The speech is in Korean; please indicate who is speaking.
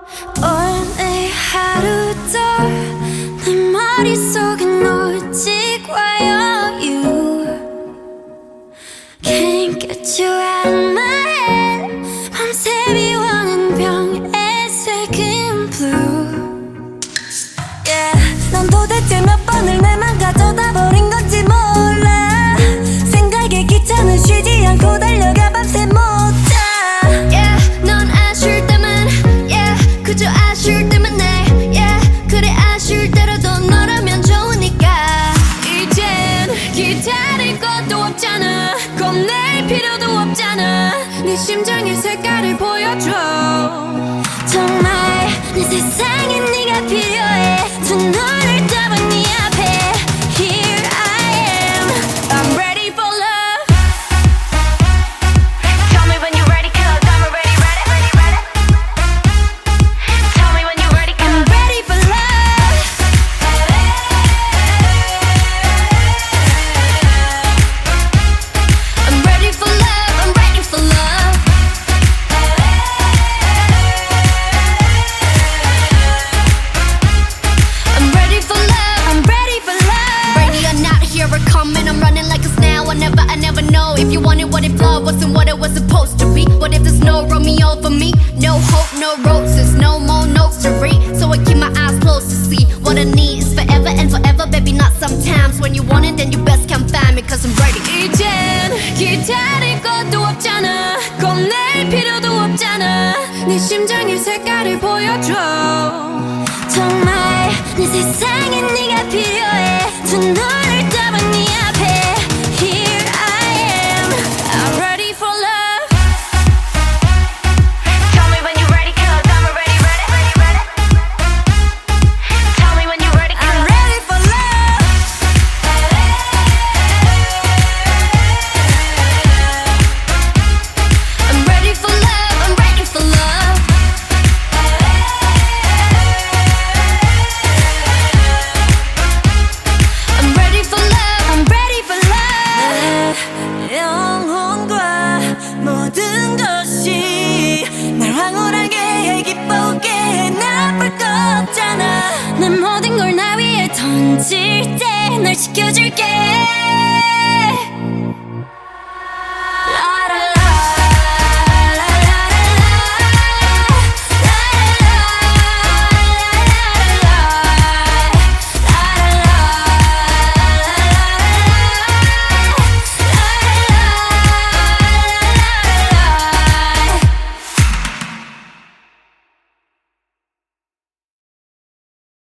Speaker 1: 오늘 하루도 내 머릿속엔 오직 와요. You can't get you out of my head. 밤새 비워낸 병에 새긴 blue. Yeah. 넌 도대체 몇 번을 내 맘 가져다 버린 건지 몰라. 생각에 귀찮아 쉬지 않고 달려가 밤새 못 자. Yeah. 넌 아쉬울 때만 yeah. 그저 아쉬울 때만 내 yeah. 그래 아쉬울 때라도 너라면 좋으니까. 이젠 기다릴 것도 없잖아. 겁낼 필요도 없잖아. 네 심장의 색깔을 보여줘. 정말 내 세상엔 네가 필요해. 두 눈을 떠본 네 앞에 Here I am. I'm ready for love. Tell me when you're ready, 'cause I'm already ready. Tell me when you're ready, 'cause I'm ready for love. I'm ready for love. I'm ready for love. I'm ready for love. I'm ready for love.
Speaker 2: Ready or not, here I come and I'm running like a snail. I never know if you wanted what if love wasn't what it was supposed to be. What if there's no Romeo for me? No hope, no roses, no more notes to read. So I keep my eyes closed to see what I need is forever and forever, baby, not sometimes. When you want it, then you best come find me, 'cause I'm ready.
Speaker 1: 이젠 기다릴 것도 없잖아. 겁낼 필요도 없잖아. 네 심장의 색깔을 보여줘. 정말 내 세상엔 네가 필요해. 두 눈을 떠본 네 앞에 Here I am. I'm ready for love. Tell me when you're ready, 'cause I'm already ready. Tell me when you're ready, 'cause I'm ready for love.
Speaker 2: I'm ready for love, I'm ready for love.
Speaker 1: I'm ready for love. I'm ready for love. 내 영혼과 모든 것이 날 황홀하게 해 기쁘게 해 나쁠 거 없잖아. 내 모든 걸 나 위에 던질 때 널 지켜줄게.